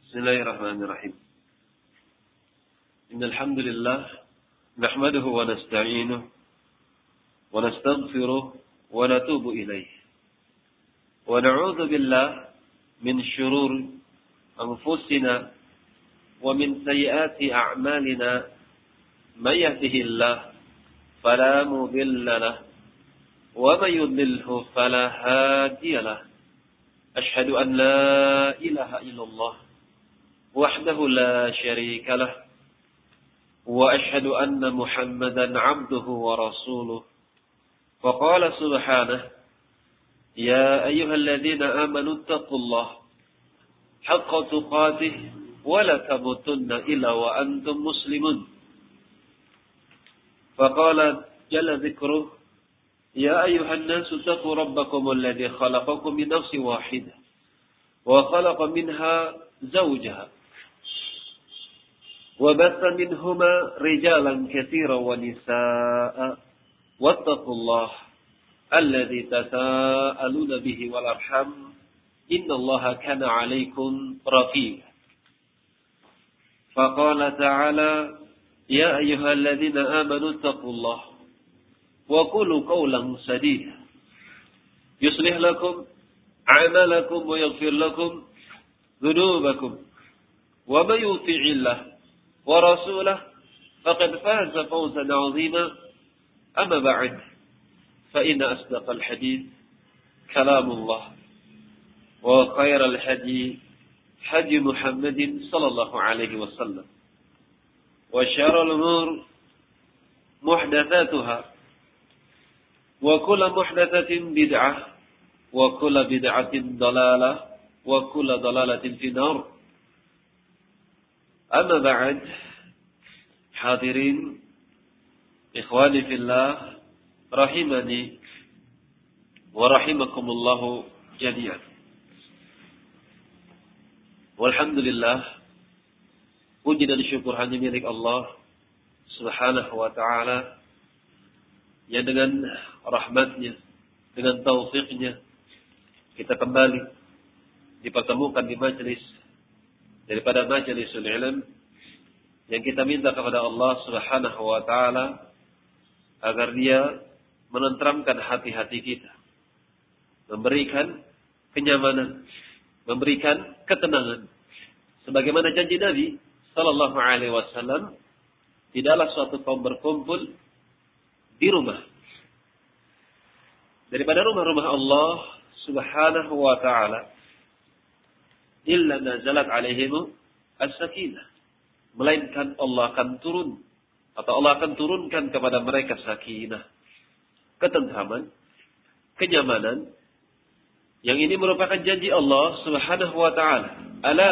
Bismillahirrahmanirrahim. Innal hamdalillah nahmaduhu wa nasta'inuhu wa nastaghfiruh wa natubu ilaih. Wa na'udzu billah min shururi anfusina wa min sayyiati a'malina. May yahdihillahu fala mudilla lahu wa may yudlilhu fala hadiya lahu. Ashhadu an la ilaha illallah wahdahu la syarika lah wa ashhadu anna Muhammadan 'abduhu wa rasuluh. Wa qala subhanahu ya ayyuhalladzina amanu taqullaha haqqa tuqatih wa la tamutunna illa wa antum muslimun. Fa qala jalla dzikruhu ya ayyuhan nasu taqu rabbakum alladzi khalaqakum min nafsin wahidah wa khalaqa minha zawjaha wa batha minhuma rijalan katsiran wa nisaa'a wattaqullaha alladzi tasaaluna bihi wal arham innallaha kana 'alaykum raqiba. Faqala ta'ala ya ayyuhalladzina amanu taqullaha wa qulu qawlan sadida yuslih lakum a'malakum wa yaghfir lakum dhunubakum wa may yuti'illah wa rasulahu faqad faza fawzan 'azima. Amma ba'd, fa inna asdaqal hadits kalamullah wa khairal hadi hadi Muhammadin sallallahu alaihi wasallam wa syarrul umur muhdatsatuha wa kullu muhdatsatin bid'ah wa kullu bid'atin dalalah wa kullu dalalatin fi nar. Amma ba'd, hadirin ikhwani fillah rahimani wa rahimakumullah jami'an. Walhamdulillah, puji dan syukur hanya milik Allah Subhanahu wa ta'ala yang dengan rahmatnya, dengan taufiknya kita kembali dipertemukan di majelis daripada majelisul ilm yang kita minta kepada Allah Subhanahu wa ta'ala agar Dia menenteramkan hati-hati kita, memberikan kenyamanan, memberikan ketenangan. Sebagaimana janji Nabi sallallahu alaihi wasallam, tidaklah suatu kaum berkumpul di rumah daripada rumah-rumah Allah Subhanahu wa ta'ala illa nazalat alaihim as-sakinah, melainkan Allah akan turun atau Allah akan turunkan kepada mereka sakinah, ketentraman, kenyamanan. Yang ini merupakan janji Allah Subhanahu wa ta'ala. Ala,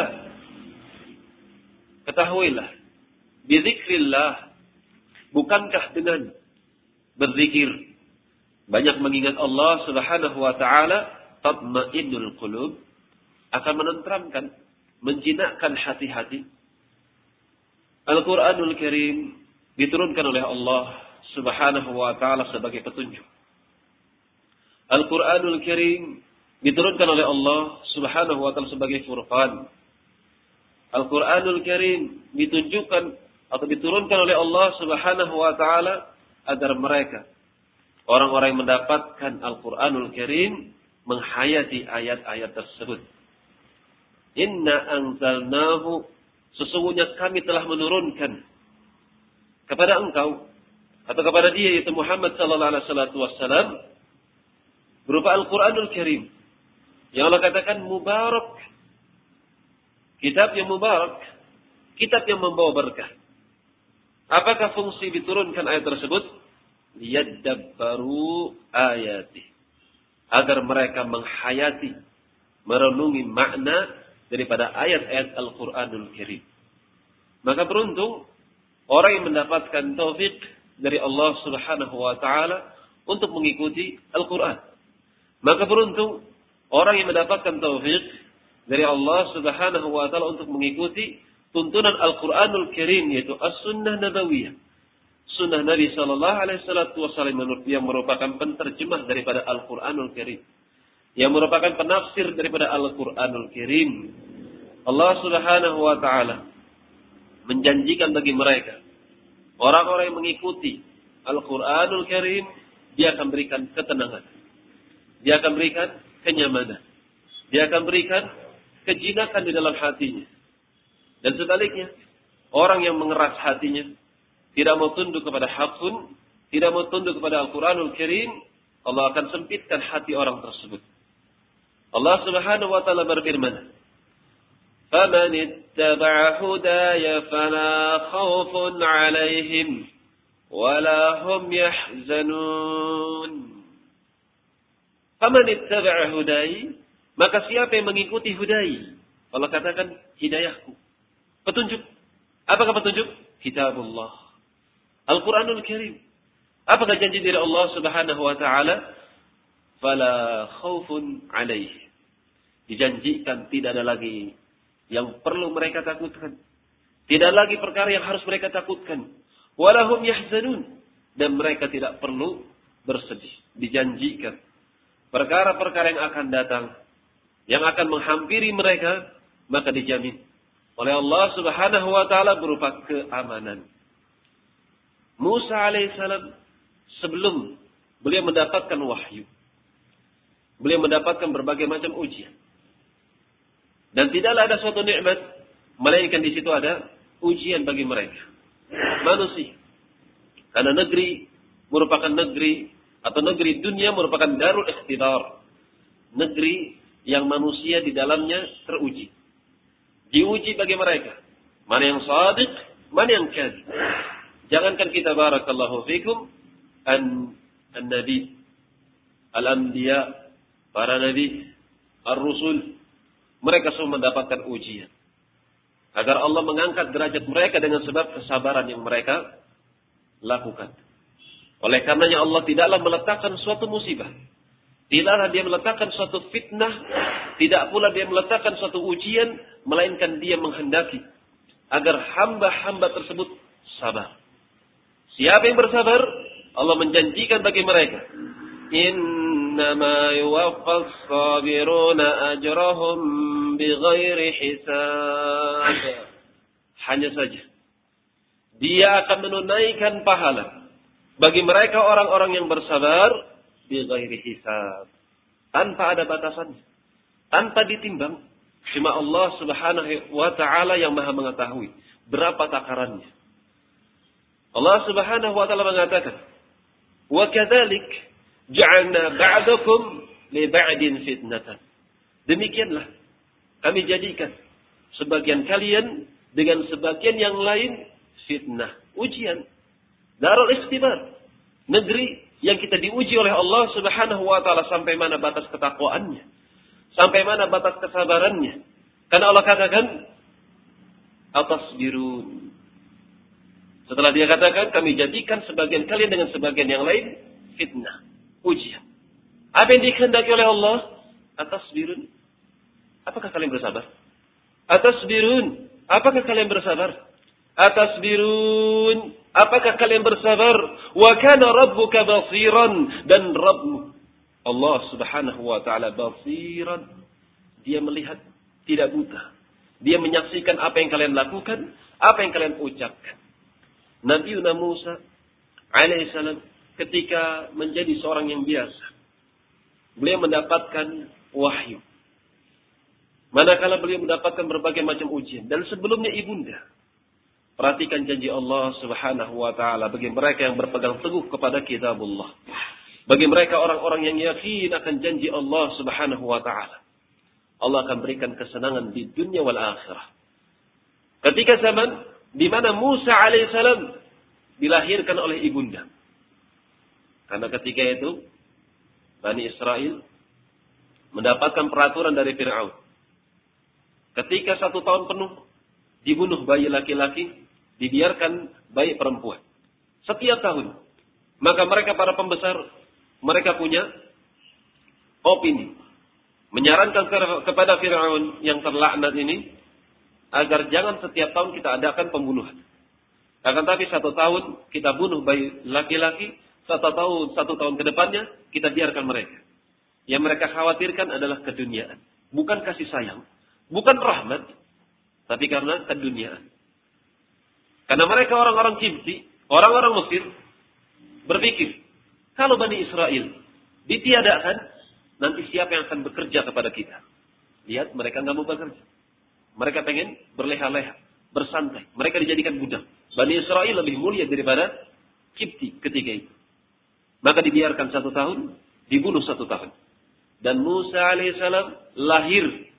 ketahuilah, bizikrillah, bukankah dengan berzikir, banyak mengingat Allah Subhanahu wa ta'ala, tatma'innul qulub, akan menenteramkan, menjinakkan hati-hati. Al-Quranul Karim diturunkan oleh Allah Subhanahu wa ta'ala sebagai petunjuk. Al-Quranul Karim diturunkan oleh Allah Subhanahu wa ta'ala sebagai furqan. Al-Quranul Karim ditunjukkan atau diturunkan oleh Allah Subhanahu wa ta'ala agar mereka, orang-orang yang mendapatkan Al-Quranul Karim, menghayati ayat-ayat tersebut. Inna anzalnahu, sesungguhnya kami telah menurunkan kepada engkau atau kepada dia, yaitu Muhammad sallallahu alaihi wasallam, berupa Al-Quranul Karim yang Allah katakan mubarak, kitab yang mubarak, kitab yang membawa berkah. Apakah fungsi diturunkan ayat tersebut? Liyadabbaru ayati, agar mereka menghayati, merenungi makna daripada ayat-ayat Al-Quranul Karim. Maka beruntung orang yang mendapatkan taufik dari Allah Subhanahu wa ta'ala untuk mengikuti Al-Quran. Maka beruntung orang yang mendapatkan taufik dari Allah Subhanahu wa ta'ala untuk mengikuti tuntunan Al-Quranul Karim, yaitu As-Sunnah Nabawiyah, Sunnah Nabi sallallahu alaihi wasallam, yang merupakan penterjemah daripada Al-Quranul Karim, yang merupakan penafsir daripada Al-Quranul Karim. Allah Subhanahu wa taala menjanjikan bagi mereka orang-orang yang mengikuti Al-Qur'anul Karim, dia akan berikan ketenangan. Dia akan berikan kenyamanan. Dia akan berikan kejinakan di dalam hatinya. Dan sebaliknya, orang yang mengeras hatinya, tidak mau tunduk kepada hak pun, tidak mau tunduk kepada Al-Qur'anul Karim, Allah akan sempitkan hati orang tersebut. Allah Subhanahu wa taala berfirman, "Faman ittaba'a hudaya fala khaufun 'alaihim wa la hum yahzanun." Faman ittaba'a hudaya, maka siapa yang mengikuti hudai? Allah katakan hidayahku. Petunjuk. Apakah petunjuk? Kitabullah. Al-Qur'anul Karim. Apakah janji dari Allah Subhanahu wa taala? Fala khaufun 'alaihim. Dijanjikan tidak ada lagi yang perlu mereka takutkan. Tidak lagi perkara yang harus mereka takutkan. Walahum yahzanun. Dan mereka tidak perlu bersedih. Dijanjikan perkara-perkara yang akan datang, yang akan menghampiri mereka, maka dijamin oleh Allah Subhanahu wa taala berupa keamanan. Musa alaihissalam sebelum beliau mendapatkan wahyu, beliau mendapatkan berbagai macam ujian. Dan tidaklah ada suatu nikmat melainkan di situ ada ujian bagi mereka. Manusia. Karena negeri merupakan negeri atau negeri dunia merupakan darul ikhtibar. Negeri yang manusia di dalamnya teruji. Diuji bagi mereka. Mana yang shadiq, mana yang kadzib. Jangankan kita barakallahu fikum an-nabi, al-anbiya, para nabi, ar-rusul, mereka semua mendapatkan ujian. Agar Allah mengangkat derajat mereka dengan sebab kesabaran yang mereka lakukan. Oleh karenanya Allah tidaklah meletakkan suatu musibah. Tidaklah dia meletakkan suatu fitnah. Tidak pula dia meletakkan suatu ujian. Melainkan dia menghendaki agar hamba-hamba tersebut sabar. Siapa yang bersabar, Allah menjanjikan bagi mereka, innama yuwaffas sabiruna ajrahum bighairi hisab. Hanya saja dia akan menunaikan pahala bagi mereka orang-orang yang bersabar bighairi hisab, tanpa ada batasannya, tanpa ditimbang. Cuma Allah Subhanahu wa taala yang Maha mengetahui berapa takarannya. Allah Subhanahu wa taala mengatakan, "Wa kadzalik ja'alna ba'dakum li ba'din fitnatan." Demikianlah kami jadikan sebagian kalian dengan sebagian yang lain fitnah, ujian. Darul ikhtibar, negeri yang kita diuji oleh Allah Subhanahu wa taala sampai mana batas ketakwaannya, sampai mana batas kesabarannya. Karena Allah katakan, "Atasbirun." Setelah dia katakan, kami jadikan sebagian kalian dengan sebagian yang lain fitnah, ujian. Apa yang dikehendaki oleh Allah? Atasbirun. Apakah kalian bersabar? Atasbirun. Apakah kalian bersabar? Atasbirun. Apakah kalian bersabar? Wa kana rabbuka basiran. Dan Rabbmu, Allah Subhanahu wa ta'ala, basiran. Dia melihat, tidak buta. Dia menyaksikan apa yang kalian lakukan, apa yang kalian ucapkan. Nabi Musa alaihissalam ketika menjadi seorang yang biasa, beliau mendapatkan wahyu. Manakala beliau mendapatkan berbagai macam ujian. Dan sebelumnya ibunda. Perhatikan janji Allah Subhanahu wa ta'ala bagi mereka yang berpegang teguh kepada kitabullah. Bagi mereka orang-orang yang yakin akan janji Allah Subhanahu wa ta'ala. Allah akan berikan kesenangan di dunia wal akhirah. Ketika zaman di mana Musa alaihissalam dilahirkan oleh ibunda. Karena ketika itu Bani Israel mendapatkan peraturan dari Fir'aun. Ketika 1 tahun penuh dibunuh bayi laki-laki, dibiarkan bayi perempuan. Setiap tahun. Maka mereka para pembesar, mereka punya opini. Menyarankan kepada Fir'aun yang terlaknat ini, agar jangan setiap tahun kita adakan pembunuhan. Akan tapi 1 tahun kita bunuh bayi laki-laki, 1 tahun ke depannya kita biarkan mereka. Yang mereka khawatirkan adalah keduniaan. Bukan kasih sayang. Bukan rahmat. tapi karena keduniaan. Karena mereka orang-orang Kipti, orang-orang Mesir, berpikir, kalau Bani Israel ditiadakan, nanti siapa yang akan bekerja kepada kita? Lihat, mereka nggak mau bekerja. Mereka pengen berleha-leha, bersantai. Mereka dijadikan budak. Bani Israel lebih mulia daripada Kipti ketika itu. Maka dibiarkan 1 tahun, dibunuh 1 tahun. Dan Musa alaihissalam lahir.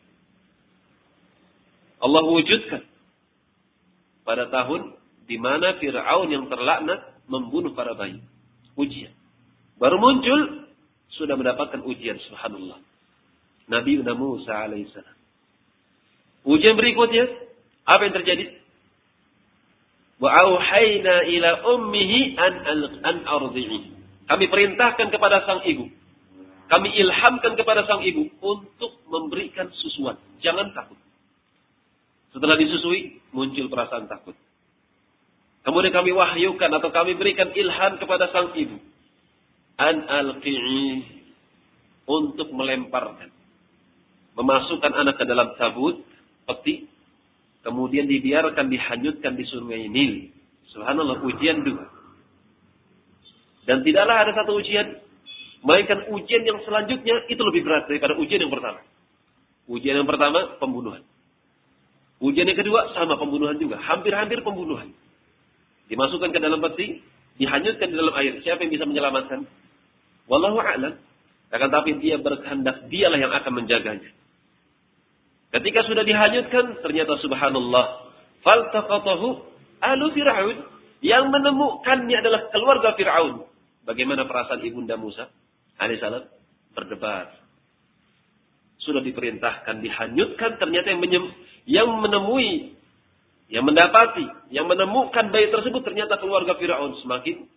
Allah wujudkan pada tahun di mana Fir'aun yang terlaknat membunuh para bayi. Ujian. Baru muncul, sudah mendapatkan ujian, subhanallah. Nabi Musa alaihissalam. Ujian berikutnya, apa yang terjadi? Wa auhayna ila ummihi an ardi'i. Kami perintahkan kepada sang ibu. Kami ilhamkan kepada sang ibu untuk memberikan susuan. Jangan takut. Setelah disusui, muncul perasaan takut. Kemudian kami wahyukan atau kami berikan ilham kepada sang ibu. An alqi'i. Untuk melemparkan. Memasukkan anak ke dalam tabut, peti. Kemudian dibiarkan dihanyutkan di sungai Nil. Subhanallah, ujian 2. Dan tidaklah ada satu ujian, melainkan ujian yang selanjutnya itu lebih berat daripada ujian yang pertama. Ujian yang pertama, pembunuhan. Ujian yang kedua, sama pembunuhan juga. Hampir-hampir pembunuhan. Dimasukkan ke dalam peti, dihanyutkan di dalam air. Siapa yang bisa menyelamatkan? Wallahu a'lam. Akan tapi dia berkehendak, dialah yang akan menjaganya. Ketika sudah dihanyutkan, ternyata subhanallah. Faltaqatahu alu Fir'aun. Yang menemukannya adalah keluarga Fir'aun. Bagaimana perasaan ibunda Musa alaihissalam? Berdebar. Sudah diperintahkan, dihanyutkan, ternyata yang menemui, yang mendapati, yang menemukan bayi tersebut ternyata keluarga Fir'aun. Semakin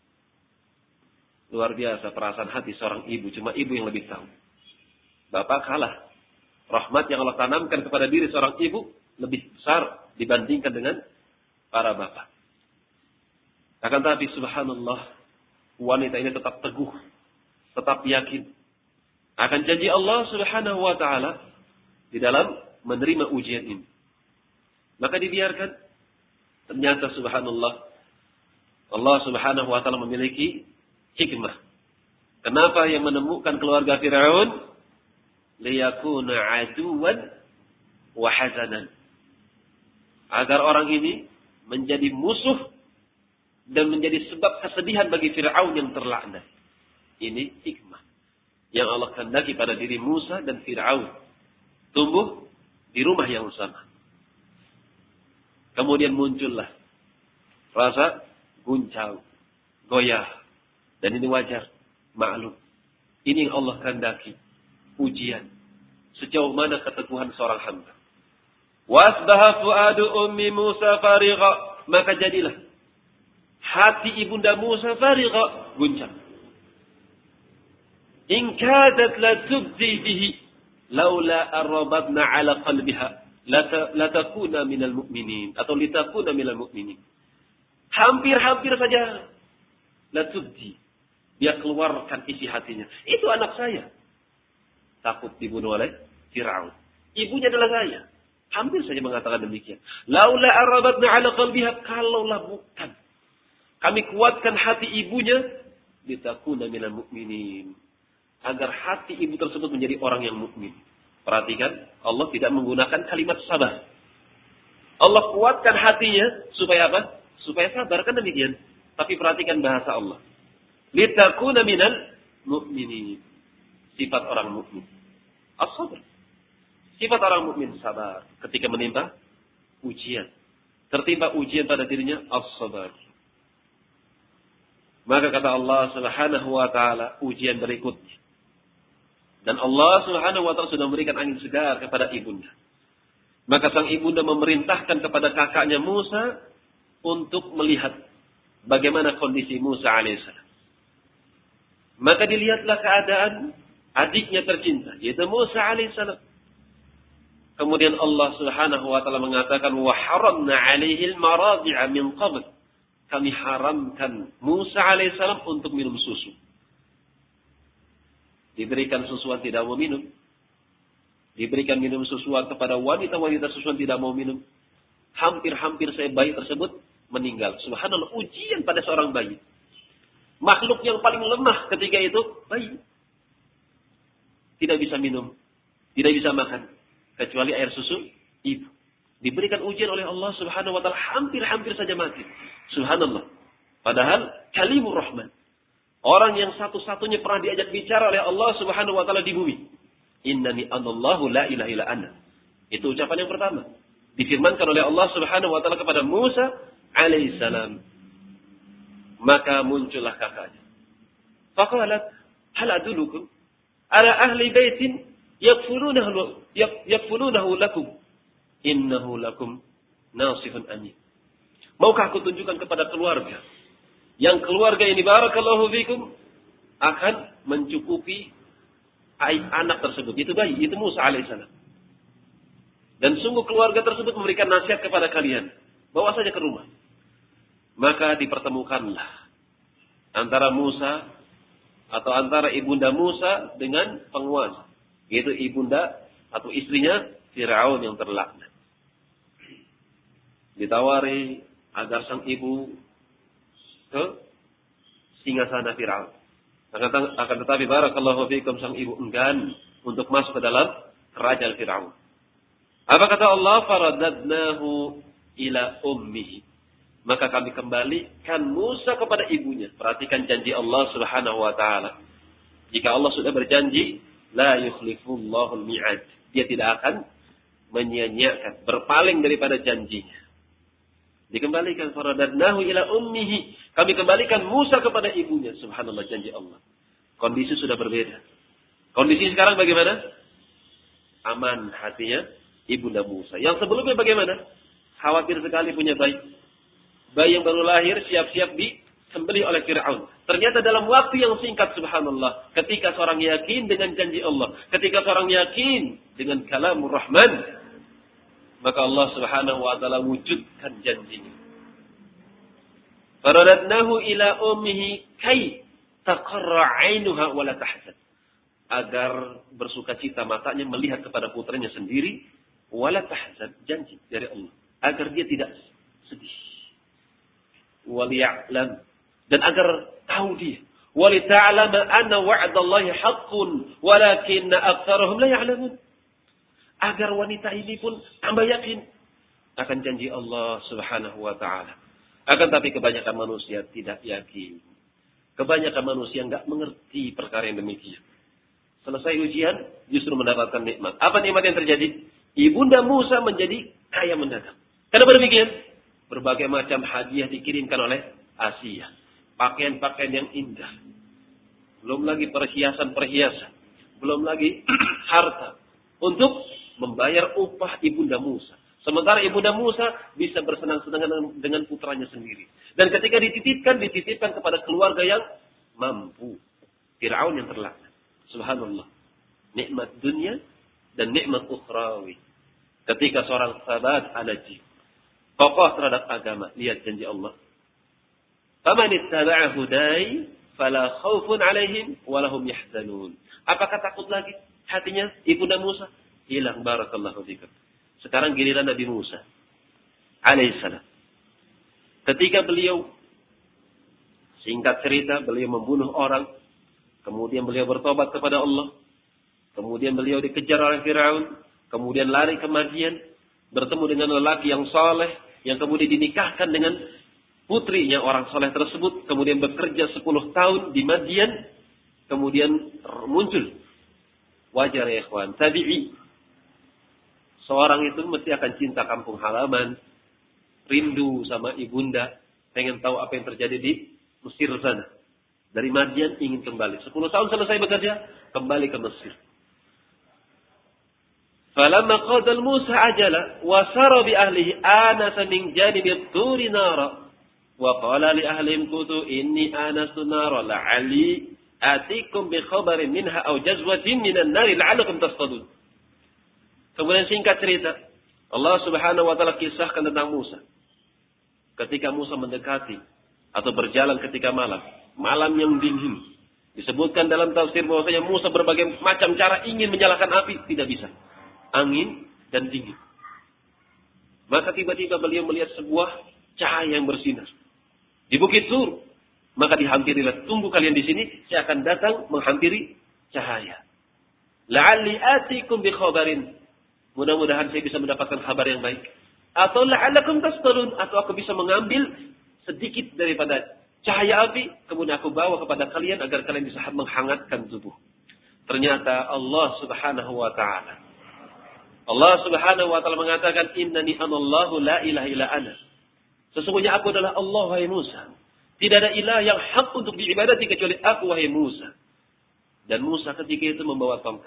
luar biasa perasaan hati seorang ibu. Cuma ibu yang lebih tahu. Bapak kalah. Rahmat yang Allah tanamkan kepada diri seorang ibu lebih besar dibandingkan dengan para bapak. Akan tapi subhanallah, wanita ini tetap teguh, tetap yakin akan janji Allah Subhanahu wa taala di dalam menerima ujian ini. Maka dibiarkan. Ternyata subhanallah, Allah Subhanahu wa taala memiliki hikmah. Kenapa yang menemukan keluarga Fir'aun? Liyakuna aduwan wa hazanan. Agar orang ini menjadi musuh dan menjadi sebab kesedihan bagi Fir'aun yang terlaknat. Ini hikmah yang Allah kehendaki pada diri Musa dan Fir'aun. Tumbuh di rumah yang sama. Kemudian muncullah rasa guncang, goyah. Dan ini wajar, maklum. Ini yang Allah kehendaki. Ujian. Sejauh mana keteguhan seorang hamba. Wasbaha fuadu ummi Musa farigha. Maka jadilah hati ibunda Musa farigha, guncang. In kadat la tubdi bihi laula arrabatna ala qalbiha latakuna minal mu'minin atau litakuna minal mu'minin. Hampir-hampir saja la tubdi, dia keluarkan isi hatinya. Itu anak saya. Takut dibunuh oleh Fir'aun. Ibunya adalah saya. Hampir saja mengatakan demikian. Laula arrabatna ala qalbiha, kalaulah bukan kami kuatkan hati ibunya, litakuna minal mu'minin, agar hati ibu tersebut menjadi orang yang mukmin. Perhatikan, Allah tidak menggunakan kalimat sabar. Allah kuatkan hatinya supaya apa? Supaya sabar, kan demikian. Tapi perhatikan bahasa Allah. Litakuna minal mu'minin. Sifat orang mukmin. As-sabr. Sifat orang mukmin sabar ketika menimpa ujian. Tertimpa ujian pada dirinya, as-sabar. Maka kata Allah Subhanahu wa taala, ujian berikutnya. Dan Allah Subhanahu wa taala sudah memberikan angin segar kepada ibunda. Maka sang ibunda memerintahkan kepada kakaknya Musa untuk melihat bagaimana kondisi Musa alaihissalam. Maka dilihatlah keadaan adiknya tercinta, yaitu Musa alaihissalam. Kemudian Allah Subhanahu wa taala mengatakan, wa haramna 'alaihi al-maradi'a min qabl. Kami haramkan Musa alaihissalam untuk minum susu. Diberikan susuan tidak mau minum. Diberikan minum susuan kepada wanita-wanita susuan tidak mau minum. Hampir-hampir bayi tersebut meninggal. Subhanallah, ujian pada seorang bayi. Makhluk yang paling lemah ketika itu, bayi. Tidak bisa minum, tidak bisa makan. Kecuali air susu ibu. Diberikan ujian oleh Allah subhanahu wa ta'ala, hampir-hampir saja mati. Subhanallah. Padahal, kalimur rahman. Orang yang satu-satunya pernah diajak bicara oleh Allah subhanahu wa ta'ala di bumi. Innani anallahu la ilaha illa ana. Itu ucapan yang pertama. Difirmankan oleh Allah subhanahu wa ta'ala kepada Musa alaihissalam. Maka muncullah kakaknya. Faqalat, hal adulukum ala ahli baitin yakfulunahu lakum. Innahu lakum nasihun amin. Maukah aku tunjukkan kepada keluarga. Yang keluarga ini barakallahu fikum akan mencukupi anak tersebut. Itu bayi, itu Musa alaihissalam. Dan sungguh keluarga tersebut memberikan nasihat kepada kalian. Bawa saja ke rumah. Maka dipertemukanlah antara Musa atau antara ibunda Musa dengan penguasa. Yaitu ibunda atau istrinya Fir'aun yang terlaknat. Ditawari agar sang ibu ke singgasana Fir'aun. Akan tetapi barakallahu fikum sang ibu enggan untuk masuk ke dalam kerajaan Fir'aun. Apa kata Allah? Faradadnahu ila ummihi. Maka kami kembalikan Musa kepada ibunya. Perhatikan janji Allah subhanahu wa ta'ala. Jika Allah sudah berjanji, la yukhlifullahul mi'ad. Dia tidak akan menyia-nyiakan, berpaling daripada janjinya. Dikembalikan faradadnahu ila ummihi. Kami kembalikan Musa kepada ibunya. Subhanallah, janji Allah. Kondisi sudah berbeda. Kondisi sekarang bagaimana? Aman hatinya ibunda Musa. Yang sebelumnya bagaimana? Khawatir sekali punya bayi. Bayi yang baru lahir siap-siap disembelih oleh Fir'aun. Ternyata dalam waktu yang singkat, subhanallah, ketika seorang yakin dengan janji Allah, ketika seorang yakin dengan kalamur rahman, maka Allah subhanahu wa ta'ala wujudkan janjinya. Faradadnahu ila ummihi kay taqarra 'ainuha wa la tahzan. Agar bersuka cita matanya melihat kepada putranya sendiri, wa la tahzan, janji dari Allah, agar dia tidak sedih. Wa liya'lam, dan agar tahu dia, wa li ta'lama anna wa'dallahi haqqun walakinna aktsarahum la ya'lamun. Agar wanita ini pun tambah yakin akan janji Allah subhanahu wa ta'ala. Akan tapi kebanyakan manusia tidak yakin. Kebanyakan manusia enggak mengerti perkara yang demikian. Selesai ujian, justru mendapatkan nikmat. Apa nikmat yang terjadi? Ibunda Musa menjadi kaya mendadak. Kenapa demikian? Berbagai macam hadiah dikirimkan oleh Asia. Pakaian-pakaian yang indah. Belum lagi perhiasan-perhiasan. Belum lagi harta. Untuk membayar upah ibunda Musa. Sementara ibunda Musa bisa bersenang-senang dengan putranya sendiri. Dan ketika dititipkan kepada keluarga yang mampu. Fir'aun yang terlaknat. Subhanallah. Nikmat dunia dan nikmat ukhrawi. Ketika seorang sahabat alaji, kokoh terhadap agama, lihat janji Allah. Faman ittaba'a hudai fala khaufun 'alaihim wa lahum yahzanun. Apakah takut lagi hatinya ibunda Musa? Hilang, barakallahu fikum. Sekarang giliran Nabi Musa alaihissalam. Ketika beliau, singkat cerita, beliau membunuh orang, kemudian beliau bertobat kepada Allah, kemudian beliau dikejar oleh Fir'aun, kemudian lari ke Madian, bertemu dengan lelaki yang saleh, yang kemudian dinikahkan dengan putrinya orang saleh tersebut, kemudian bekerja 10 tahun di Madian, kemudian muncul wajar ya ikhwan, tabi'i. Seorang itu mesti akan cinta kampung halaman, rindu sama ibunda, pengen tahu apa yang terjadi di Mesir sana. Dari Madian ingin kembali. 10 tahun selesai bekerja, kembali ke Mesir. Falamma qadal Musa ajala wa sara bi ahlihi anasa min janibi turi nara wa qala li ahlihim kutu inni anastu nara la'ali atikum bi khabarin minha aw jazwatin minan nari la'allakum tastadun. Kemudian singkat cerita, Allah Subhanahu wa taala kisahkan tentang Musa. Ketika Musa mendekati atau berjalan ketika malam yang dingin. Disebutkan dalam tafsir bahwasanya Musa berbagai macam cara ingin menyalakan api, tidak bisa. angin dan dingin. Maka tiba-tiba beliau melihat sebuah cahaya yang bersinar di Bukit Tur. Maka dihampirilah, tunggu kalian di sini, saya akan datang menghampiri cahaya. La'alli atikum bi khabarin. Mudah-mudahan saya bisa mendapatkan kabar yang baik. Atau la'allakum tastalun, atau aku bisa mengambil sedikit daripada cahaya api, kemudian aku bawa kepada kalian agar kalian bisa menghangatkan tubuh. Ternyata Allah Subhanahu wa taala. Allah Subhanahu wa taala mengatakan, "Innani anallahu la ilaha illa ana." Sesungguhnya aku adalah Allah, wahai Musa. Tidak ada ilah yang hak untuk diibadati kecuali aku, wahai Musa. Dan Musa ketika itu membawa tongkat.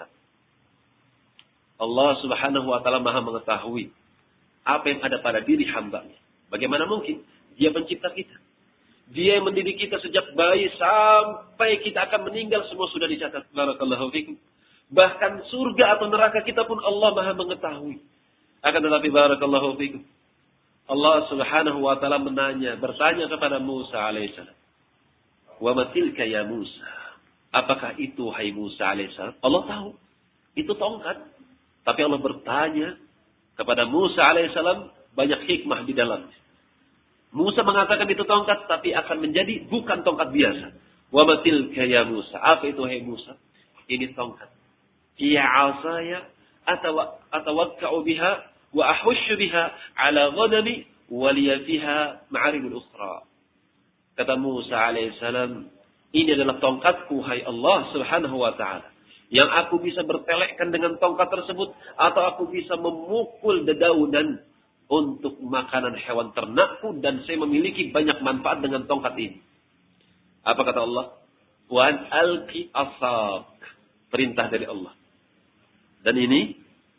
Allah Subhanahu wa taala Maha mengetahui apa yang ada pada diri hamba-Nya. Bagaimana mungkin? Dia pencipta kita. Dia yang mendidik kita sejak bayi sampai kita akan meninggal, semua sudah dicatat. Barakallahu fikum. Bahkan surga atau neraka kita pun Allah Maha mengetahui. Akan tetapi barakallahu fikum, Allah Subhanahu wa taala bertanya kepada Musa alaihissalam. Wa ma tilka ya Musa? Apakah itu hai Musa alaihissalam? Allah tahu. Itu tongkat. Tapi Allah bertanya kepada Musa alaihissalam, banyak hikmah di dalamnya. Musa mengatakan itu tongkat, tapi akan menjadi bukan tongkat biasa. Wa ma tilka ya Musa? Apa itu hai Musa? Ini tongkat. Hiya 'asaya atawakka'u biha wa ahushu biha ala ghanami wa liya fiha ma'aribul ukhra. Kata Musa alaihissalam, ini adalah tongkatku hai Allah Subhanahu wa taala, yang aku bisa bertelekkan dengan tongkat tersebut, atau aku bisa memukul dedaunan untuk makanan hewan ternakku, dan saya memiliki banyak manfaat dengan tongkat ini. Apa kata Allah? Wa an alqi asak. Perintah dari Allah. Dan ini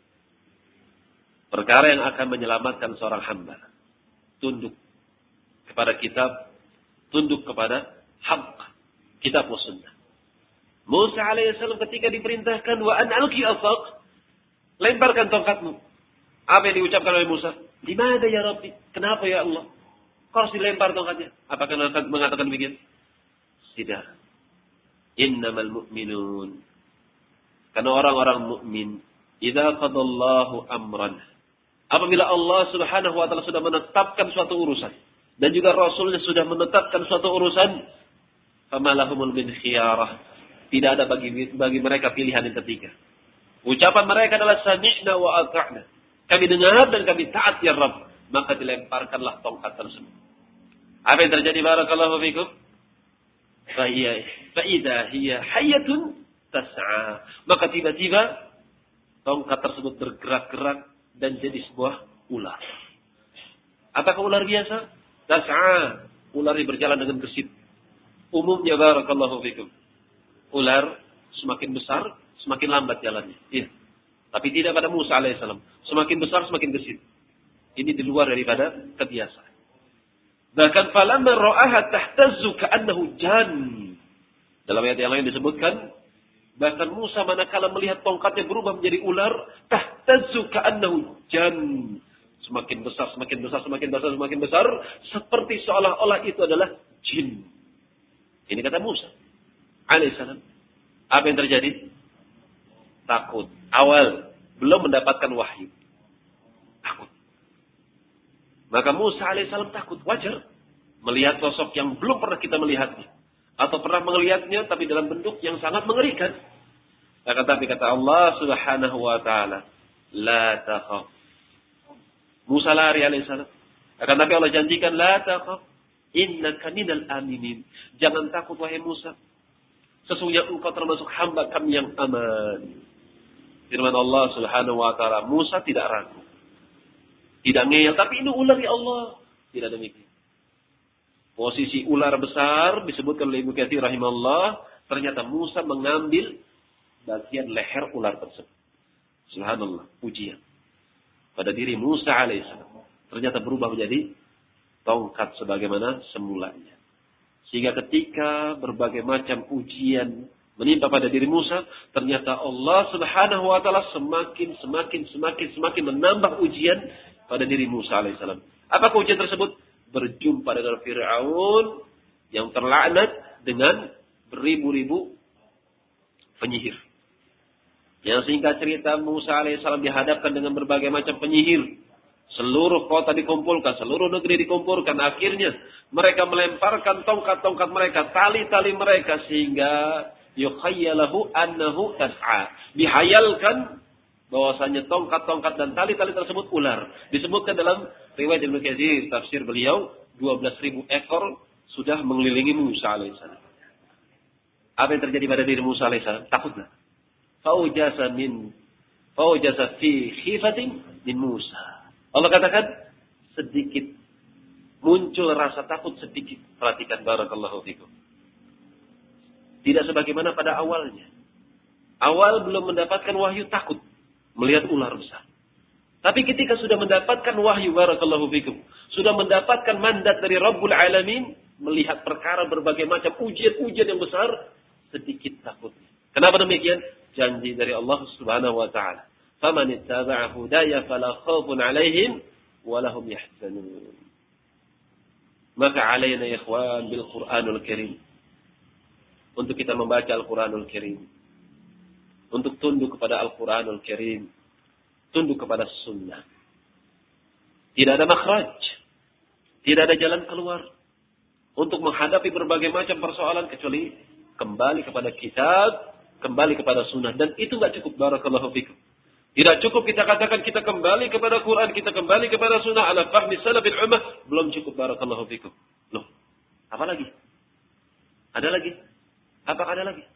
perkara yang akan menyelamatkan seorang hamba. Tunduk kepada kitab, tunduk kepada haq, kitab wa sunnah. Musa alaihissalam ketika diperintahkan wa an alqi asak, lemparkan tongkatmu. Apa yang diucapkan oleh Musa? Dimana ya Rabbi? Kenapa ya Allah? Kau harus dilempar tongkatnya. Apakah mengatakan demikian? Tidak. Innamal mu'minun. Karena orang-orang mukmin, idza qadallahu amran, apabila Allah Subhanahu wa taala sudah menetapkan suatu urusan dan juga Rasulnya sudah menetapkan suatu urusan, famalahumul min khiyarah, tidak ada bagi mereka pilihan yang ketiga. Ucapan mereka adalah sami'na wa ata'na. Kami dengar dan kami taat ya Rabb. Maka dilemparkanlah tongkat tersebut. Apa yang terjadi barakallahu fikum? Fa idza hiya hayyatun tas'a. Maka tiba-tiba tongkat tersebut bergerak-gerak dan jadi sebuah ular. Apakah ular biasa? Tas'a. Ular yang berjalan dengan gesit. Umumnya barakallahu fikum, ular semakin besar, semakin lambat jalannya. Iya. Tapi tidak pada Musa alaihissalam. Semakin besar, semakin gesit. Ini di luar daripada kebiasaan. Bahkan falamma ra'aha tahtazzu ka'annahu jan. Dalam ayat yang lain disebutkan, bahkan Musa manakala melihat tongkatnya berubah menjadi ular, tahtazzu ka'annahu jan. Semakin besar, semakin besar, semakin besar, semakin besar, seperti seolah-olah itu adalah jin. Ini kata Musa alaihissalam. Apa yang terjadi? Takut. Awal belum mendapatkan wahyu. Takut. Maka Musa alaihissalam takut. Wajar. Melihat sosok yang belum pernah kita melihatnya. Atau pernah melihatnya tapi dalam bentuk yang sangat mengerikan. Tapi kata Allah Subhanahu wa ta'ala, la takhaf. Musa lari alaihissalam. Tapi Allah janjikan, la takhaf. Innaka minal aminin. Jangan takut wahai Musa. Sesungguhnya engkau termasuk hamba kami yang aman. Firman Allah Subhanahu wa ta'ala, Musa tidak ragu. Tidak ngeyel, tapi ini ular ya Allah. Tidak demikian. Posisi ular besar disebutkan oleh Ibnu Katsir rahimahullah, ternyata Musa mengambil bagian leher ular tersebut. Subhanallah, ujian pada diri Musa alaihissalam. Ternyata berubah menjadi tongkat sebagaimana semulanya. Sehingga ketika berbagai macam ujian menimpa pada diri Musa, ternyata Allah Subhanahu wa taala semakin menambah ujian pada diri Musa alaihissalam. Apakah ujian tersebut? Berjumpa dengan Fir'aun yang terlaknat dengan beribu-ribu penyihir. Yang singkat cerita, Musa alaihissalam dihadapkan dengan berbagai macam penyihir. Seluruh kota dikumpulkan, seluruh negeri dikumpulkan. Akhirnya mereka melemparkan tongkat-tongkat mereka, tali-tali mereka, sehingga yukhayyalahu annahu tas'a. Dihayalkan bahwasanya tongkat-tongkat dan tali-tali tersebut ular. Disebutkan dalam riwayat Ibnu Katsir, tafsir beliau, 12.000 ekor sudah mengelilingi Musa alaihissalam. Apa yang terjadi pada diri Musa alaihissalam? Takutlah. Faujasa fi khifatin min Musa. Allah katakan sedikit muncul rasa takut sedikit. Perhatikan, barakallahu fikum. Tidak sebagaimana pada awalnya. Awal belum mendapatkan wahyu takut melihat ular besar. Tapi ketika sudah mendapatkan wahyu, barakallahu fikum, sudah mendapatkan mandat dari Rabbul Alamin, melihat perkara berbagai macam ujian-ujian yang besar, sedikit takutnya. Kenapa demikian? Janji dari Allah Subhanahu wa taala. Faman ittaba'a hudaya fala khaufun 'alaihim wa lahum yahzanun. Maka alaina ya ikhwan bil Qur'anul Karim. Untuk kita membaca Al-Qur'anul Karim. Untuk tunduk kepada Al-Qur'anul Karim. Tunduk kepada sunnah. Tidak ada makhraj. Tidak ada jalan keluar. Untuk menghadapi berbagai macam persoalan kecuali kembali kepada kitab, kembali kepada sunnah. Dan itu tidak cukup, barakallahu fikum. Tidak cukup kita katakan kita kembali kepada Quran, kita kembali kepada sunnah ala fahmi salafil ummah. Belum cukup, barakallahu fikum. Loh, apa lagi? Ada lagi? Apakah ada lagi?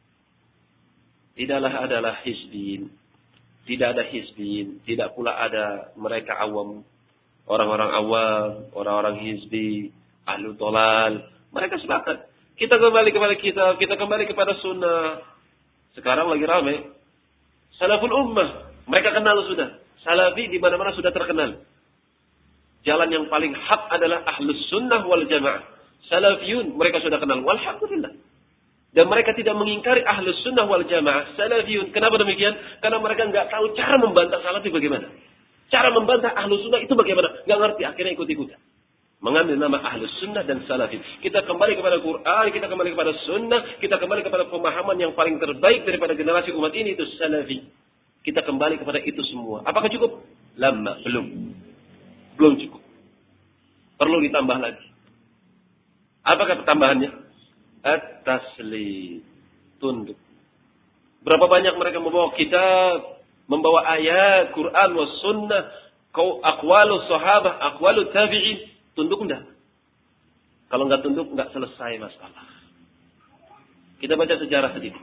Tidaklah adalah hizbin. Tidak ada hizbin. Tidak pula ada mereka awam. Orang-orang awam, orang-orang hizbi, ahlu tolal. Mereka sepakat. Kita kembali kepada kitab, kita kembali kepada sunnah. Sekarang lagi ramai salaful ummah. Mereka kenal sudah. Salafi di mana-mana sudah terkenal. Jalan yang paling hak adalah ahlus sunnah wal jamaah. Salafiyun mereka sudah kenal. Walhamdulillah. Dan mereka tidak mengingkari ahlus sunnah wal jamaah. Salafiyun. Kenapa demikian? Karena mereka nggak tahu cara membantah salafi bagaimana. Cara membantah ahlus sunnah itu bagaimana. Nggak ngerti. Akhirnya ikut-ikutan. Mengambil nama ahlus sunnah dan salafi. Kita kembali kepada Quran, kita kembali kepada sunnah, kita kembali kepada pemahaman yang paling terbaik daripada generasi umat ini, itu salafi. Kita kembali kepada itu semua. Apakah cukup? Lama, belum. Belum cukup. Perlu ditambah lagi. Apakah tambahannya? At-taslim. Tunduk. Berapa banyak mereka membawa kitab, membawa ayat, Quran wa sunnah, aqwalu sahabah, aqwalu tabi'in. Tunduk enggak? Kalau enggak tunduk, enggak selesai masalah. Kita baca sejarah sedikit.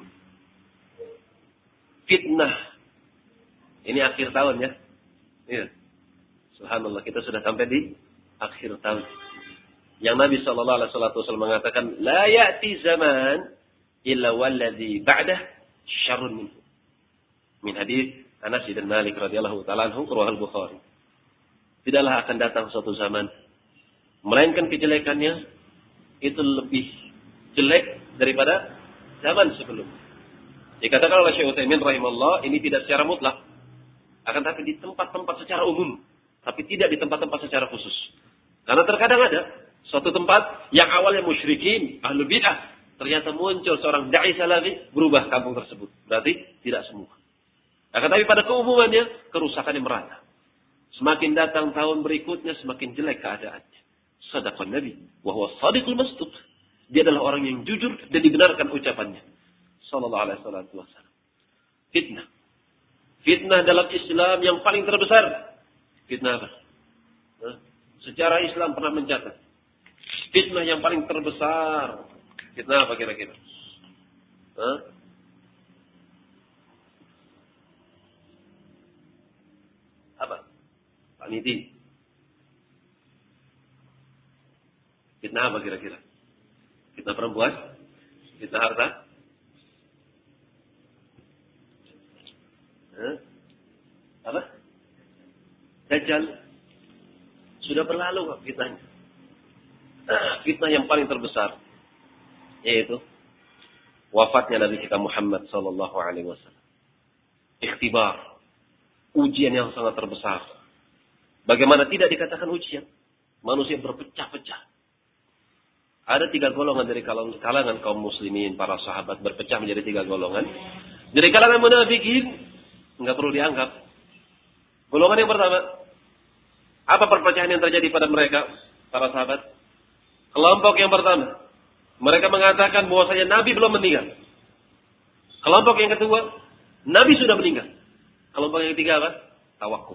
Fitnah. Ini akhir tahun ya. Iya. Subhanallah, kita sudah sampai di akhir tahun. Yang Nabi SAW mengatakan, La ya'ti zaman illa walladhi ba'dah syarrun minhu. Min hadis Anas bin Malik radhiyallahu ta'ala anhu, riwayat Bukhari. Tidaklah akan datang suatu zaman melainkan kejelekannya itu lebih jelek daripada zaman sebelumnya. Dikatakan oleh Syekh Utsaimin rahimahullah, ini tidak secara mutlak, akan tapi di tempat-tempat secara umum, tapi tidak di tempat-tempat secara khusus. Karena terkadang ada suatu tempat yang awalnya musyrikin, ahlu bid'ah, ternyata muncul seorang da'i salafi, berubah kampung tersebut. Berarti tidak semua. Akan tapi pada keumumannya, kerusakannya merata. Semakin datang tahun berikutnya, semakin jelek keadaannya. Sadaqan Nabi, wa huwa shadiqul masduq. Dia adalah orang yang jujur dan dibenarkan ucapannya. Sallallahu alaihi wasallam. Fitnah. Fitnah dalam Islam yang paling terbesar. Fitnah apa? Sejarah Islam pernah mencatat. Fitnah yang paling terbesar. Fitnah apa kira-kira? Apa? Pak Nidi. Fitnah apa kira-kira? Fitnah perempuan? Fitnah harta? Apa? Dajjal. Sudah berlalu fitnahnya. Fitnah yang paling terbesar yaitu wafatnya Nabi kita Muhammad sallallahu alaihi wasallam. Ikhtibar. Ujian yang sangat terbesar. Bagaimana tidak dikatakan ujian? Manusia berpecah-pecah. Ada 3 golongan dari kalangan kaum muslimin, para sahabat berpecah menjadi 3 golongan. Dari kalangan munafikin enggak perlu dianggap. Golongan yang pertama, apa perpecahan yang terjadi pada mereka, para sahabat? Kelompok yang pertama, mereka mengatakan bahwasanya Nabi belum meninggal. Kelompok yang kedua, Nabi sudah meninggal. Kelompok yang ketiga apa? Tawakuf.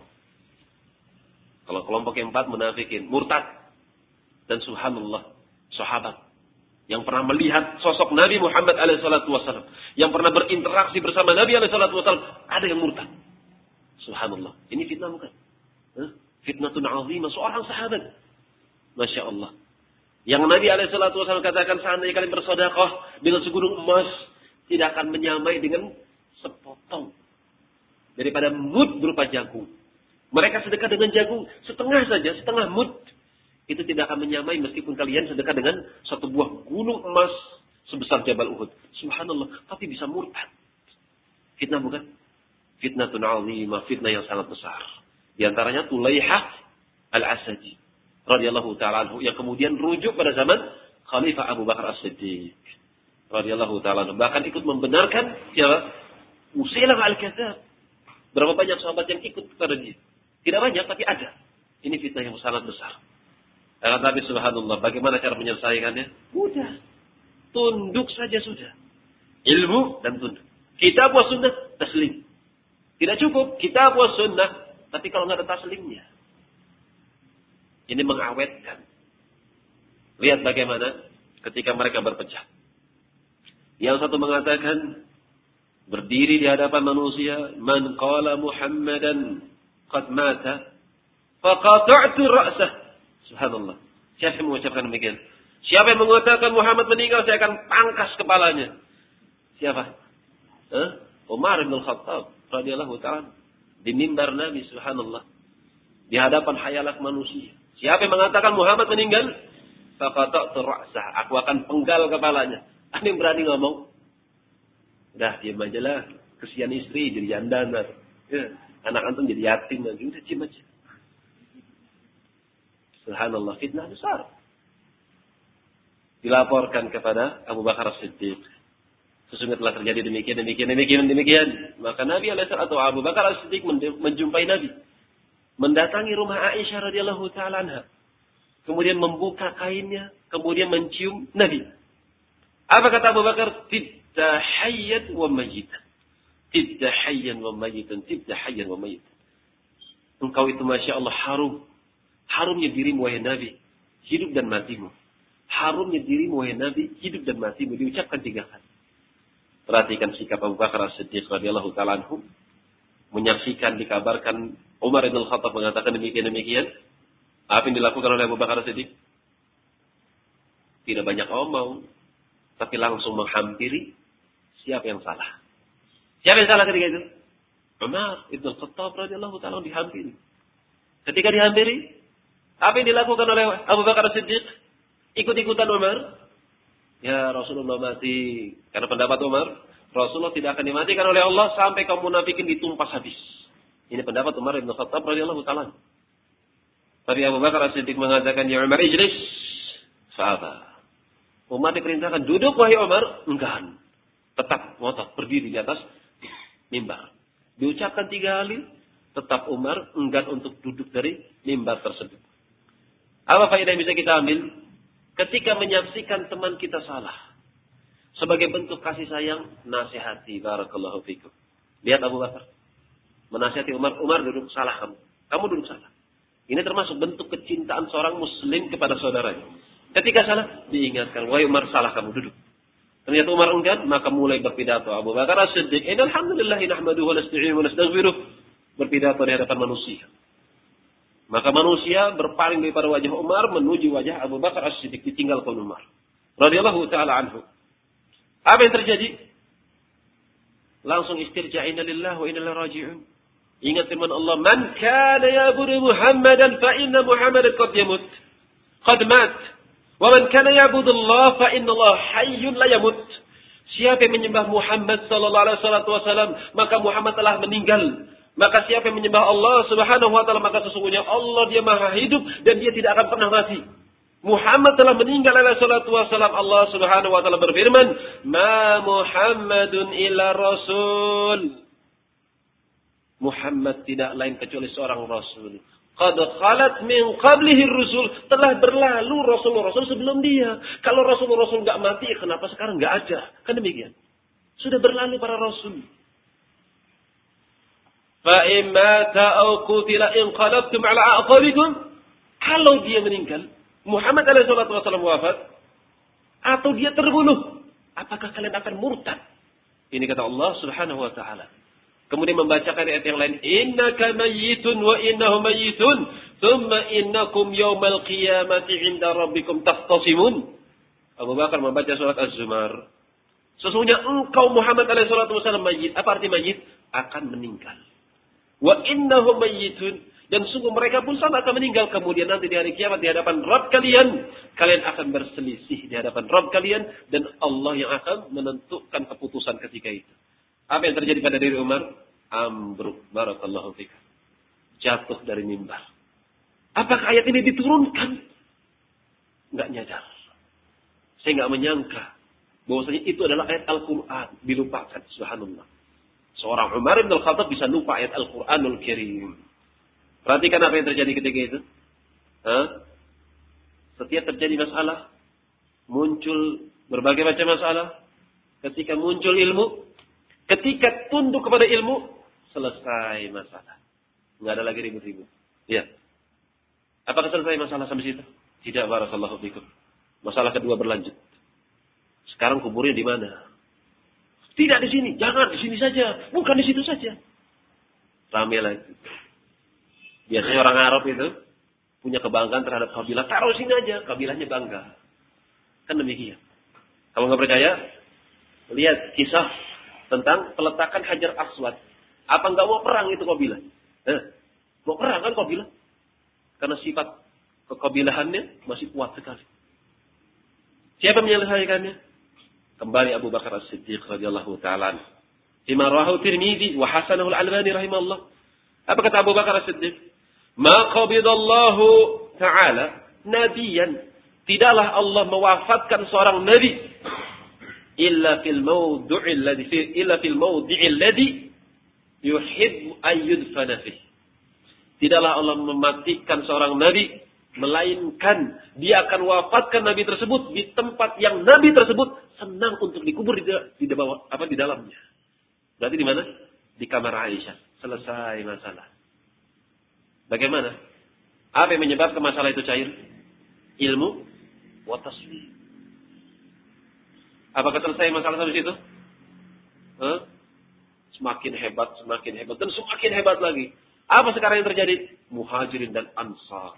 Kalau kelompok yang empat, munafikin, murtad. Dan subhanallah, sahabat yang pernah melihat sosok Nabi Muhammad SAW, yang pernah berinteraksi bersama Nabi SAW, ada yang murtad. Subhanallah. Ini fitnah bukan? Fitnatun azimah, seorang sahabat. Masya Allah. Yang Nabi SAW katakan, seandainya kalian bersedekah dengan segudung emas, tidak akan menyamai dengan sepotong daripada mud berupa jagung. Mereka sedekah dengan jagung setengah saja, setengah mud. Itu tidak akan menyamai meskipun kalian sedekah dengan satu buah gunung emas sebesar Jabal Uhud. Subhanallah, tapi bisa murtad. Fitnah bukan? Fitnatun azimah, fitnah yang sangat besar. Di antaranya Tulaihah Al-Asadi radhiyallahu ta'ala anhu, yang kemudian rujuk pada zaman Khalifah Abu Bakar As-Siddiq radhiyallahu ta'ala anhu. Bahkan ikut membenarkan siapa? Musailamah Al-Kadzdzab. Berapa banyak sahabat yang ikut kepada dia? Tidak banyak, tapi ada. Ini fitnah yang sangat besar. Tapi subhanallah, bagaimana cara menyelesaikannya? Mudah. Tunduk saja sudah. Ilmu dan tunduk. Kitab wa sunnah, taslim. Tidak cukup kitab wa sunnah, tapi kalau nggak ada taslimnya. Ini mengawetkan. Lihat bagaimana ketika mereka berpecah. Yang satu mengatakan, berdiri di hadapan manusia, man qala Muhammadan qad mata, faqata'tu ra'sah. Subhanallah. Siapa yang mengucapkan demikian? Siapa yang mengatakan Muhammad meninggal, saya akan pangkas kepalanya. Siapa? Umar bin Khattab radhiyallahu ta'ala. Di mimbar Nabi, subhanallah. Di hadapan khayalak manusia. Siapa yang mengatakan Muhammad meninggal, faqata'tu ra'sah. Aku akan penggal kepalanya. Ada yang berani ngomong? Udah, diam aja lah. Kesian istri, jadi janda. Ya, anak antum jadi yatim lagi. Udah, diam aja. Subhanallah, fitnah besar. Dilaporkan kepada Abu Bakar As-Siddiq. Sesungguhnya telah terjadi demikian. Maka Nabi atau Abu Bakar As-Siddiq menjumpai Nabi. Mendatangi rumah Aisyah radhiyallahu ta'ala anha. Kemudian membuka kainnya. Kemudian mencium Nabi. Apa kata Abu Bakar? Tibda hayyan wa mayyitan. Tibda hayyan wa mayyitan. Tibda hayyan wa mayyitan. Engkau itu Masya Allah harum. Harumnya dirimu wahai Nabi, hidup dan matimu. Harumnya dirimu wahai Nabi, hidup dan matimu. Diucapkan 3 kali. Perhatikan sikap Abu Bakar As-Siddiq radhiyallahu ta'ala anhu. Menyaksikan, dikabarkan Umar bin Khattab mengatakan demikian. Apa yang dilakukan oleh Abu Bakar As-Siddiq? Tidak banyak omong, tapi langsung menghampiri siapa yang salah. Siapa yang salah ketika itu? Umar bin Khattab radhiyallahu ta'ala dihampiri. Ketika dihampiri, apa yang dilakukan oleh Abu Bakar As-Siddiq? Ikut-ikutan Umar. Ya Rasulullah mati. Karena pendapat Umar, Rasulullah tidak akan dimatikan oleh Allah sampai kaum munafikin ditumpas habis. Ini pendapat Umar bin Khattab radhiyallahu ta'ala. Tapi Abu Bakar As-Siddiq mengatakan, ya Umar ijlis. Fa'aba. Umar diperintahkan, duduk wahai Umar. Enggan. Tetap ngotot berdiri di atas mimbar. Diucapkan 3 kali, tetap Umar enggan untuk duduk dari mimbar tersebut. Apa faedah yang bisa kita ambil? Ketika menyaksikan teman kita salah, sebagai bentuk kasih sayang, nasihati. Barakallahu fikum. Lihat Abu Bakar. Menasihati Umar. Umar duduk salah kamu. Kamu duduk salah. Ini termasuk bentuk kecintaan seorang muslim kepada saudaranya. Ketika salah, diingatkan. Wahai Umar, salah kamu, duduk. Ternyata Umar enggan, maka mulai berpidato. Abu Bakar As-Siddiq. Alhamdulillahi nahmaduhu wa nasta'inuhu wa nastaghfiruh. Berpidato di hadapan manusia. Maka manusia berpaling daripada wajah Umar menuju wajah Abu Bakar As-Siddiq, ditinggalkan Umar radhiyallahu ta'ala anhu. Apa yang terjadi? Langsung istirja, inna lillahi wa inna ilaihi raji'un. Ingat firman Allah, man kana ya'budu Muhammadan fa inna Muhammadan qad mat. Wa man kana ya'budu Allah fa inna Allah hayyun la yamut. Siapa yang menyembah Muhammad sallallahu alaihi wasallam, maka Muhammad telah meninggal. Maka siapa yang menyembah Allah subhanahu wa ta'ala, maka sesungguhnya Allah dia maha hidup dan dia tidak akan pernah mati. Muhammad telah meninggal alaihi salatu wassalam. Allah Subhanahu wa taala berfirman, "Ma Muhammadun illa rasul." Muhammad tidak lain kecuali seorang rasul. Qad khalat min qablihi rusul. Telah berlalu rasul-rasul sebelum dia. Kalau rasul-rasul enggak mati, kenapa sekarang enggak ada? Kan demikian. Sudah berlalu para rasul. Fa imma ta'u qutila in qalabtum ala aqabikum. Kalau dia meninggal, Muhammad alaihi salatu wasallam wafat, atau dia terbunuh, apakah kalian akan murtad? Ini kata Allah Subhanahu wa taala. Kemudian membacakan ayat yang lain, innaka mayyitun wa innahum mayyitun, thumma innakum yawmal qiyamati 'inda rabbikum tahtasimun. Abu Bakar membaca surat Az-Zumar. Sesungguhnya engkau Muhammad alaihi salatu wasallam mayyit. Apa arti mayyit? Akan meninggal. Wa innahum mayyitun. Dan sungguh mereka pun sama akan meninggal. Kemudian nanti di hari kiamat di hadapan Rabb kalian. Kalian akan berselisih di hadapan Rabb kalian. Dan Allah yang akan menentukan keputusan ketika itu. Apa yang terjadi pada diri Umar? Ambruk. Barakallahu fika. Jatuh dari mimbar. Apakah ayat ini diturunkan? Enggak nyadar. Saya enggak menyangka. Bahwasanya itu adalah ayat Al-Quran. Dilupakan. Subhanallah. Seorang Umar bin Al-Khattab bisa lupa ayat Al-Quranul Karim. Perhatikan apa yang terjadi ketika itu. Setiap terjadi masalah, muncul berbagai macam masalah. Ketika muncul ilmu, ketika tunduk kepada ilmu, selesai masalah. Nggak ada lagi ribut-ribut. Ya. Apakah selesai masalah sampai situ? Tidak, barakallahu fikum. Masalah kedua berlanjut. Sekarang kuburnya di mana? Tidak di sini. Jangan di sini saja. Bukan di situ saja. Ramai lagi. Biasanya orang Arab itu punya kebanggaan terhadap kabilah. Taruh sini aja. Kabilahnya bangga. Kan demikian. Kalau nggak percaya, lihat kisah tentang peletakan Hajar Aswad. Apa nggak mau perang itu kabilah? Mau perang kan kabilah? Karena sifat kekabilahannya masih kuat sekali. Siapa menyelesaikannya? Kembali Abu Bakar As-Siddiq radhiyallahu ta'ala. Lima rawahu Tirmidzi wa hasanahu Al-Albani rahimahullah. Apa kata Abu Bakar As-Siddiq? Ma qabidallahu ta'ala nabiyan. Tidaklah Allah mewafatkan seorang nabi illa fil mawdi'il ladzi yuhibbu an yudfana fihi. Tidaklah Allah mematikan seorang nabi melainkan dia akan wafatkan nabi tersebut di tempat yang nabi tersebut senang untuk dikubur di dalamnya. Berarti di mana? Di kamar Aisyah. Selesai masalah. Bagaimana? Apa yang menyebabkan masalah itu cair? Ilmu wa tasbih. Apakah selesai masalah sampai situ? Semakin hebat dan semakin hebat lagi. Apa sekarang yang terjadi? Muhajirin dan Ansar.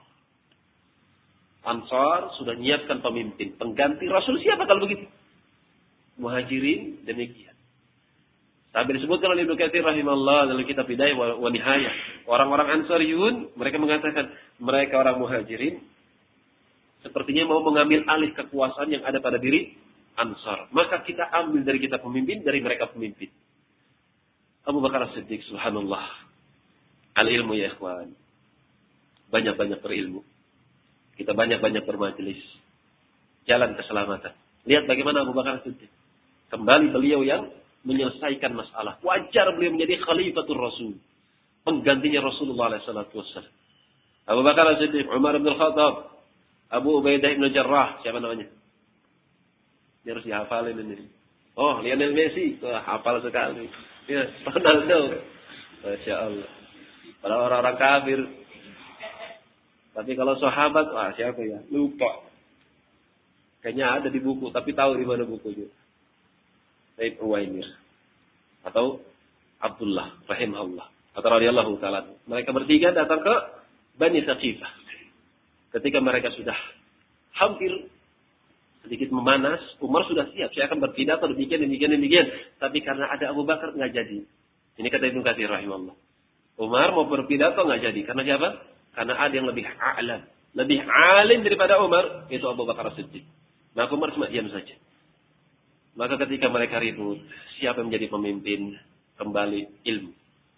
Ansar sudah menyiapkan pemimpin, pengganti Rasul. Siapa kalau begitu? Muhajirin demikian. Sampai disebutkan oleh Ibnu Katsir rahimahullah dalam kitab Bidayah wa Nihayah. Orang-orang Ansariyun, mereka mengatakan mereka orang Muhajirin sepertinya mau mengambil alih kekuasaan yang ada pada diri Ansar. Maka kita ambil dari kita pemimpin, dari mereka pemimpin. Abu Bakar As-Siddiq, subhanallah. Al-ilmu ya ikhwan. Banyak-banyak berilmu. Kita banyak-banyak bermajelis. Jalan keselamatan. Lihat bagaimana Abu Bakar As-Siddiq. Kembali beliau yang menyelesaikan masalah. Wajar beliau menjadi khalifatul Rasul. Penggantinya Rasulullah SAW. Abu Bakar As-Siddiq, Umar bin Khattab, Abu Ubaidah bin Jarrah. Siapa namanya? Ini harus dihafalin ini. Oh, Lionel Messi. Wah, hafal sekali. Ya, Ronaldo. Masya Allah. Para orang-orang kafir. Tapi kalau sahabat, wah siapa ya? Lupa. Kayaknya ada di buku, tapi tahu di mana bukunya. Said Uwainir. Atau Abdullah, rahimahullah. Atau radhiyallahu ta'ala. Mereka bertiga datang ke Bani Thaqifah. Ketika mereka sudah hampir sedikit memanas, Umar sudah siap. Saya akan berpidato demikian. Tapi karena ada Abu Bakar, nggak jadi. Ini kata Ibnu Katsir rahimahullah. Umar mau berpidato nggak jadi. Karena siapa? Karena ada yang lebih a'lam. Lebih alim daripada Umar. Itu Abu Bakar As-Siddiq. Maka Umar cuma diam saja. Maka ketika mereka ribut, siapa yang menjadi pemimpin? Kembali ilmu.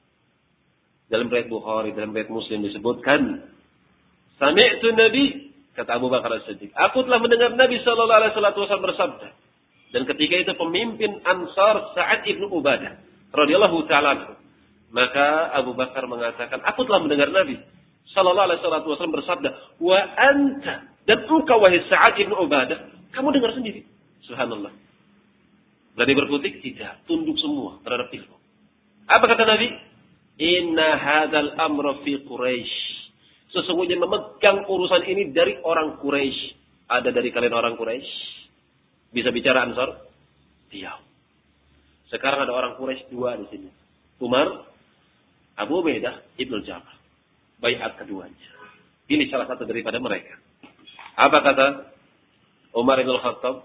Dalam riwayat Bukhari, dalam riwayat Muslim disebutkan, Sami'tu Nabi Kata Abu Bakar As-Siddiq, aku telah mendengar Nabi sallallahu alaihi wasallam bersabda. Dan ketika itu pemimpin Ansar Sa'ad ibn Ubadah radhiyallahu taala anhu. Maka Abu Bakar mengatakan, aku telah mendengar Nabi sallallahu alaihi wasallam bersabda, "Wa anta," dan engkau wahai Sa'ad ibn Ubadah, kamu dengar sendiri. Subhanallah. Berani berkutik? Tidak, tunduk semua terhadap ilmu. Apa kata Nabi? Inna hadzal amra fi Quraisy. Sesungguhnya memegang urusan ini dari orang Quraisy. Ada dari kalian orang Quraisy? Bisa bicara Ansar? Diam. Sekarang ada orang Quraisy dua di sini. Umar, Abu Ubaidah, Ibnu Jabal. Baiat keduanya. Pilih salah satu daripada mereka. Apa kata Umar bin Khattab?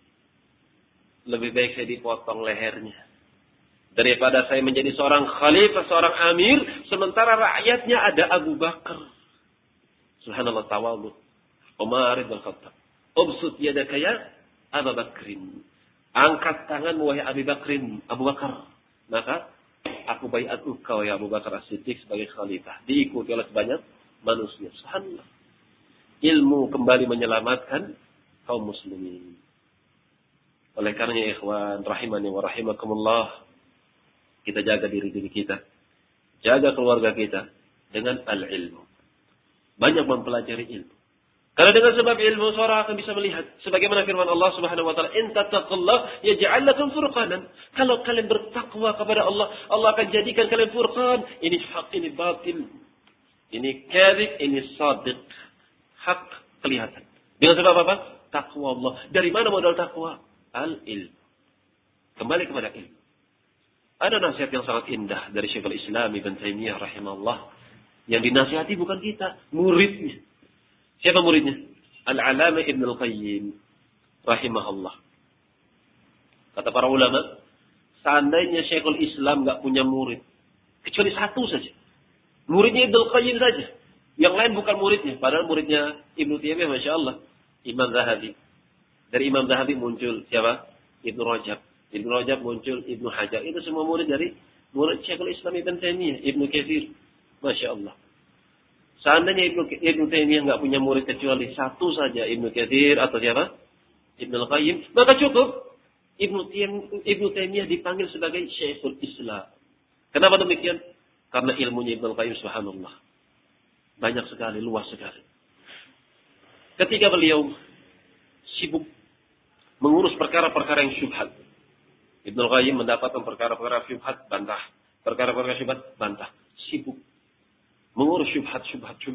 Lebih baik saya dipotong lehernya daripada saya menjadi seorang khalifah, seorang amir, sementara rakyatnya ada Abu Bakar. Subhanallah, tawadhu. Umar bin Khattab. Ubsut yadaka ya Abu Bakrin. Angkat tangan wahai Abu Bakrin, Abu Bakar. Maka aku baiat engkau ya Abu Bakar As-Siddiq sebagai khalifah. Diikuti oleh banyak manusia. Subhanallah. Ilmu kembali menyelamatkan kaum muslimin. Oleh karenanya ikhwan rahimani wa rahimakumullah, kita jaga diri kita, jaga keluarga kita dengan al-ilmu. Banyak mempelajari ilmu. Karena dengan sebab ilmu seorang akan bisa melihat sebagaimana firman Allah Subhanahu wa taala, "In tattaqullah yaj'al lakum furqanan." Kalau kalian bertakwa kepada Allah, Allah akan jadikan kalian furqan. Ini hak, ini batil. Ini kadhib, ini shadiq. Hak kelihatan. Dengan sebab apa? Takwa Allah. Dari mana modal takwa? Al-ilmu. Kembali kepada ilmu. Ada nasihat yang sangat indah dari Syekhul Islam Ibn Taimiyah rahimahullah. Yang dinasihati bukan kita, muridnya. Siapa muridnya? Al-Alama Ibn Al-Qayyim rahimahullah. Kata para ulama, seandainya Syekhul Islam enggak punya murid, kecuali satu saja, muridnya Ibn Al-Qayyim saja. Yang lain bukan muridnya. Padahal muridnya Ibn Taimiyah, Masya Allah, Imam Zahabi. Dari Imam Zahabi muncul siapa? Ibn Rajab. Ibn Rajab muncul Ibn Hajar. Itu semua murid dari murid Syekhul Islam Ibn Taimiyah, Ibn Katsir. Masya Allah. Seandainya Ibn Taimiyah nggak punya murid kecuali satu saja, Ibn Katsir atau siapa? Ibn Al-Qayyim, maka cukup Ibn Taimiyah dipanggil sebagai Syekhul Islam. Kenapa demikian? Karena ilmunya Ibn Al-Qayyim subhanallah banyak sekali, luas sekali. Ketika beliau sibuk mengurus perkara-perkara yang syubhat, Ibn Al-Qayyim mendapatkan perkara-perkara syubhat, bantah. Perkara-perkara syubhat, bantah. Sibuk mengurus syubhat.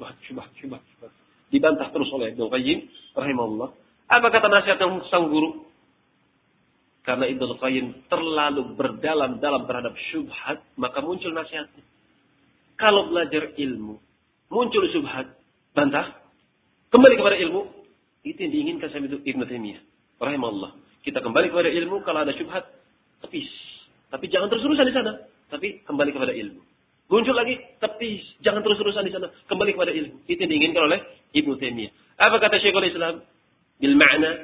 Dibantah terus oleh Ibn Al-Qayyim rahimahullah. Apa kata nasihat sang guru? Karena Ibn Al-Qayyim terlalu berdalam-dalam terhadap syubhat, maka muncul nasihatnya. Kalau belajar ilmu, muncul syubhat, bantah, kembali kepada ilmu. Itu yang diinginkan sama Ibn Taimiyah rahimahullah. Kita kembali kepada ilmu, kalau ada syubhat, tepis. Tapi jangan terus-terusan di sana. Tapi kembali kepada ilmu. Muncul lagi, tepis. Jangan terus-terusan di sana. Kembali kepada ilmu. Itu yang diinginkan oleh Ibnu Taimiyah. Apa kata Syekhul Islam? Bil ma'na.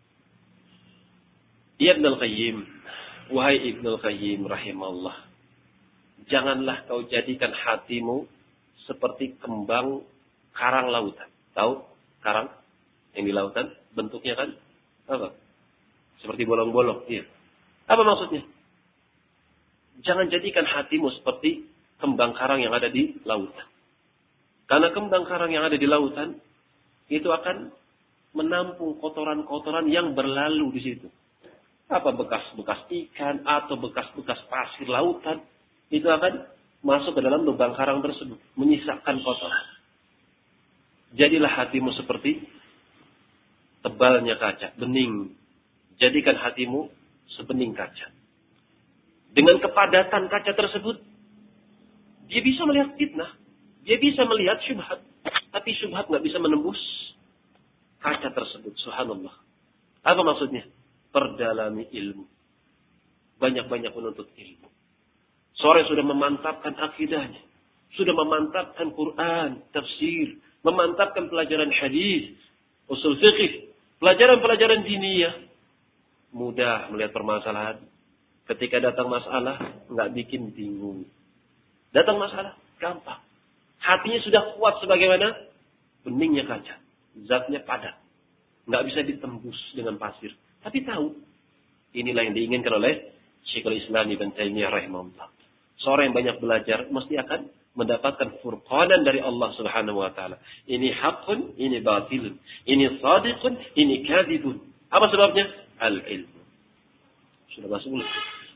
Ya Ibn Al-Qayyim. Wahai Ibn Al-Qayyim rahimahullah. Janganlah kau jadikan hatimu seperti kembang karang lautan. Tahu? Karang yang di lautan. Bentuknya kan? Apa? Seperti bolong-bolong. Iya. Apa maksudnya? Jangan jadikan hatimu seperti kembang karang yang ada di lautan. Karena kembang karang yang ada di lautan itu akan menampung kotoran-kotoran yang berlalu di situ. Apa bekas-bekas ikan atau bekas-bekas pasir lautan itu akan masuk ke dalam lubang karang tersebut, menyisakan kotoran. Jadilah hatimu seperti tebalnya kaca, bening. Jadikan hatimu sebening kaca. Dengan kepadatan kaca tersebut, dia bisa melihat fitnah, dia bisa melihat syubhat, tapi syubhat nggak bisa menembus kaca tersebut. Subhanallah. Apa maksudnya? Perdalami ilmu. Banyak-banyak menuntut ilmu. Sore sudah memantapkan akidahnya, sudah memantapkan Quran, tafsir, memantapkan pelajaran hadis, usul fiqh, pelajaran-pelajaran diniyah. Mudah melihat permasalahan. Ketika datang masalah, nggak bikin bingung. Datang masalah, gampang. Hatinya sudah kuat sebagaimana beningnya kaca. zatnya padat. Nggak bisa ditembus dengan pasir. Tapi tahu. Inilah yang diinginkan oleh Syekhul Islam Ibnu Taimiyah rahimahullah. Seorang yang banyak belajar mesti akan mendapatkan furqanan dari Allah Subhanahu wa taala. Ini hakun, ini batilun. Ini shadiqun, ini kadzibun. Apa sebabnya? Al-ilmu. Sudah masuk belum?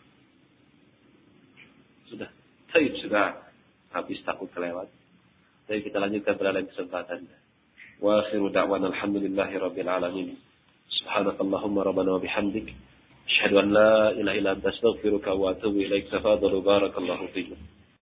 Sudah. Baik, sudah habis takut kelewat. Jadi kita lanjutkan pada lain kesempatan. Wa akhiru da'wana alhamdulillahi rabbil alamin. Subhanakallahumma rabbana wa bihamdik. Asyhadu an la ilaha illa anta astaghfiruka wa atubu ilaik. Tafadhalu barakallahu fiikum.